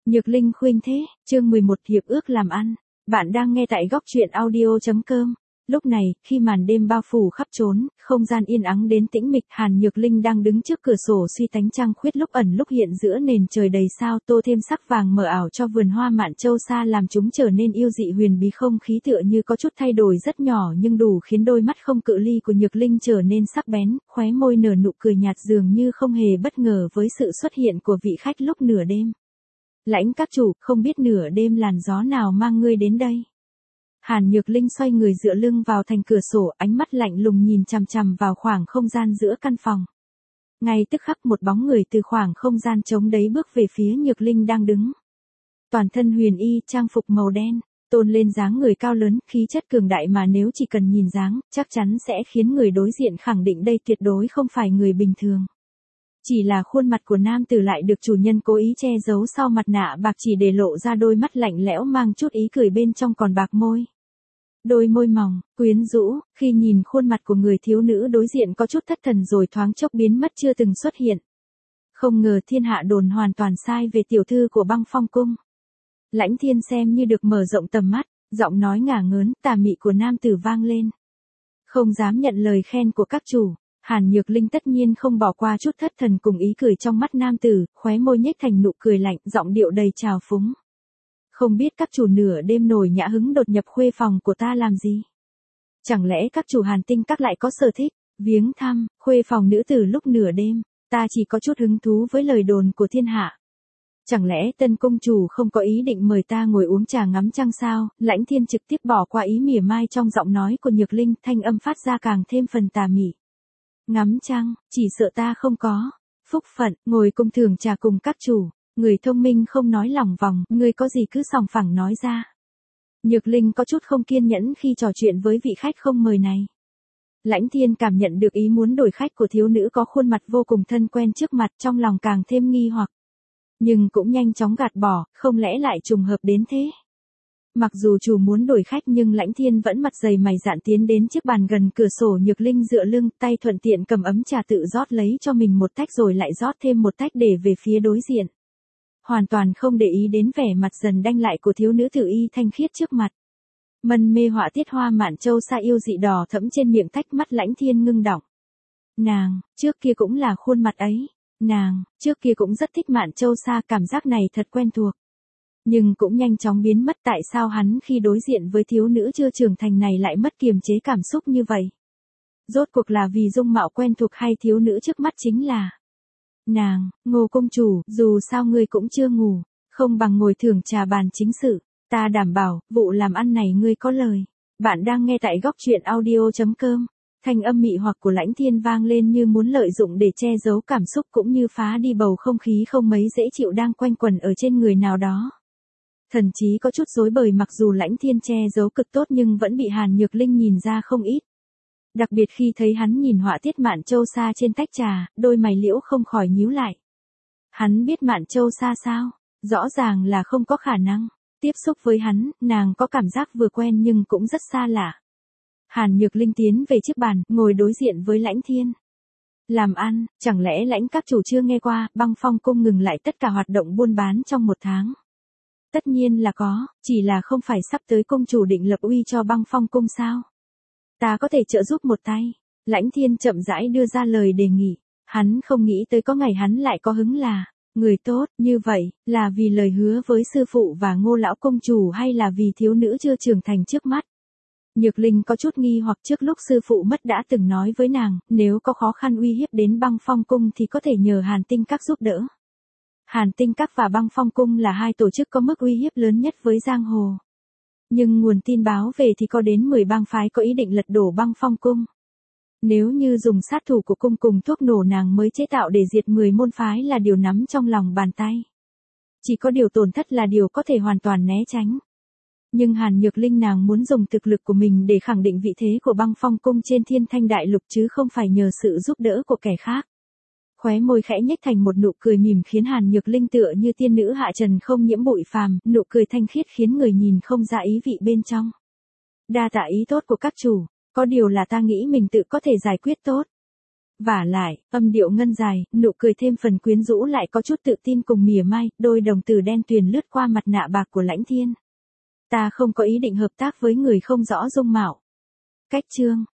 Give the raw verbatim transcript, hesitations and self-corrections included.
Nhược Linh khuyên thế, chương mười một hiệp ước làm ăn. Bạn đang nghe tại góc truyện audio chấm com. Lúc này, khi màn đêm bao phủ khắp trốn, không gian yên ắng đến tĩnh mịch, Hàn Nhược Linh đang đứng trước cửa sổ suy tánh trăng khuyết lúc ẩn lúc hiện giữa nền trời đầy sao, tô thêm sắc vàng mờ ảo cho vườn hoa Mạn Châu Sa, làm chúng trở nên yêu dị huyền bí. Không khí tựa như có chút thay đổi rất nhỏ nhưng đủ khiến đôi mắt không cự ly của Nhược Linh trở nên sắc bén, khóe môi nở nụ cười nhạt dường như không hề bất ngờ với sự xuất hiện của vị khách lúc nửa đêm. Lãnh các chủ, không biết nửa đêm làn gió nào mang ngươi đến đây. Hàn Nhược Linh xoay người dựa lưng vào thành cửa sổ, ánh mắt lạnh lùng nhìn chằm chằm vào khoảng không gian giữa căn phòng. Ngay tức khắc một bóng người từ khoảng không gian trống đấy bước về phía Nhược Linh đang đứng. Toàn thân huyền y, trang phục màu đen, tôn lên dáng người cao lớn, khí chất cường đại mà nếu chỉ cần nhìn dáng, chắc chắn sẽ khiến người đối diện khẳng định đây tuyệt đối không phải người bình thường. Chỉ là khuôn mặt của nam tử lại được chủ nhân cố ý che giấu sau mặt nạ bạc, chỉ để lộ ra đôi mắt lạnh lẽo mang chút ý cười bên trong còn bạc môi. Đôi môi mỏng, quyến rũ, khi nhìn khuôn mặt của người thiếu nữ đối diện có chút thất thần rồi thoáng chốc biến mất chưa từng xuất hiện. Không ngờ thiên hạ đồn hoàn toàn sai về tiểu thư của Băng Phong cung. Lãnh Thiên xem như được mở rộng tầm mắt, giọng nói ngả ngớn, tà mị của nam tử vang lên. Không dám nhận lời khen của các chủ. Hàn Nhược Linh tất nhiên không bỏ qua chút thất thần cùng ý cười trong mắt nam tử, khóe môi nhếch thành nụ cười lạnh, giọng điệu đầy trào phúng. Không biết các chủ nửa đêm nổi nhã hứng đột nhập khuê phòng của ta làm gì? Chẳng lẽ các chủ Hàn Tinh các lại có sở thích, viếng thăm, khuê phòng nữ tử lúc nửa đêm? Ta chỉ có chút hứng thú với lời đồn của thiên hạ. Chẳng lẽ tân công chủ không có ý định mời ta ngồi uống trà ngắm trăng sao? Lãnh Thiên trực tiếp bỏ qua ý mỉa mai trong giọng nói của Nhược Linh, thanh âm phát ra càng thêm phần tà mị. Ngắm trăng, chỉ sợ ta không có phúc phận, ngồi cùng thưởng trà cùng các chủ. Người thông minh không nói lòng vòng, người có gì cứ sòng phẳng nói ra. Nhược Linh có chút không kiên nhẫn khi trò chuyện với vị khách không mời này. Lãnh Thiên cảm nhận được ý muốn đổi khách của thiếu nữ có khuôn mặt vô cùng thân quen trước mặt, trong lòng càng thêm nghi hoặc. Nhưng cũng nhanh chóng gạt bỏ, không lẽ lại trùng hợp đến thế. Mặc dù chủ muốn đổi khách nhưng Lãnh Thiên vẫn mặt dày mày dạn tiến đến chiếc bàn gần cửa sổ. Nhược Linh dựa lưng, tay thuận tiện cầm ấm trà tự rót lấy cho mình một tách rồi lại rót thêm một tách để về phía đối diện. Hoàn toàn không để ý đến vẻ mặt dần đanh lại của thiếu nữ tử y thanh khiết trước mặt. Mân mê họa tiết hoa Mạn Châu Sa yêu dị đỏ thẫm trên miệng tách, mắt Lãnh Thiên ngưng đọng. Nàng, trước kia cũng là khuôn mặt ấy. Nàng, trước kia cũng rất thích Mạn Châu Sa, cảm giác này thật quen thuộc. Nhưng cũng nhanh chóng biến mất. Tại sao hắn khi đối diện với thiếu nữ chưa trưởng thành này lại mất kiềm chế cảm xúc như vậy? Rốt cuộc là vì dung mạo quen thuộc hay thiếu nữ trước mắt chính là nàng? Ngô công chủ, dù sao ngươi cũng chưa ngủ, không bằng ngồi thưởng trà bàn chính sự. Ta đảm bảo, vụ làm ăn này ngươi có lời. Bạn đang nghe tại góc truyện audio chấm com. Thanh âm mị hoặc của Lãnh Thiên vang lên như muốn lợi dụng để che giấu cảm xúc cũng như phá đi bầu không khí không mấy dễ chịu đang quanh quẩn ở trên người nào đó. Thần chí có chút rối bời, mặc dù Lãnh Thiên che giấu cực tốt nhưng vẫn bị Hàn Nhược Linh nhìn ra không ít. Đặc biệt khi thấy hắn nhìn họa tiết Mạn Châu Sa trên tách trà, đôi mày liễu không khỏi nhíu lại. Hắn biết Mạn Châu Sa sao? Rõ ràng là không có khả năng. Tiếp xúc với hắn, nàng có cảm giác vừa quen nhưng cũng rất xa lạ. Hàn Nhược Linh tiến về chiếc bàn, ngồi đối diện với Lãnh Thiên. Làm ăn, chẳng lẽ Lãnh các chủ chưa nghe qua, Băng Phong cung ngừng lại tất cả hoạt động buôn bán trong một tháng? Tất nhiên là có, chỉ là không phải sắp tới công chủ định lập uy cho Băng Phong cung sao? Ta có thể trợ giúp một tay. Lãnh Thiên chậm rãi đưa ra lời đề nghị. Hắn không nghĩ tới có ngày hắn lại có hứng là người tốt. Như vậy, là vì lời hứa với sư phụ và Ngô lão công chủ hay là vì thiếu nữ chưa trưởng thành trước mắt? Nhược Linh có chút nghi hoặc, trước lúc sư phụ mất đã từng nói với nàng, nếu có khó khăn uy hiếp đến Băng Phong cung thì có thể nhờ Hàn Tinh các giúp đỡ. Hàn Tinh các và Băng Phong cung là hai tổ chức có mức uy hiếp lớn nhất với giang hồ. Nhưng nguồn tin báo về thì có đến mười bang phái có ý định lật đổ Băng Phong cung. Nếu như dùng sát thủ của cung cùng thuốc nổ nàng mới chế tạo để diệt mười môn phái là điều nắm trong lòng bàn tay. Chỉ có điều tổn thất là điều có thể hoàn toàn né tránh. Nhưng Hàn Nhược Linh nàng muốn dùng thực lực của mình để khẳng định vị thế của Băng Phong cung trên Thiên Thanh đại lục chứ không phải nhờ sự giúp đỡ của kẻ khác. Khóe môi khẽ nhếch thành một nụ cười mỉm khiến Hàn Nhược Linh tựa như tiên nữ hạ trần không nhiễm bụi phàm, nụ cười thanh khiết khiến người nhìn không ra ý vị bên trong. Đa tạ ý tốt của các chủ, có điều là ta nghĩ mình tự có thể giải quyết tốt. Vả lại, âm điệu ngân dài, nụ cười thêm phần quyến rũ lại có chút tự tin cùng mỉa mai, đôi đồng tử đen tuyền lướt qua mặt nạ bạc của Lãnh Thiên. Ta không có ý định hợp tác với người không rõ dung mạo. Cách chương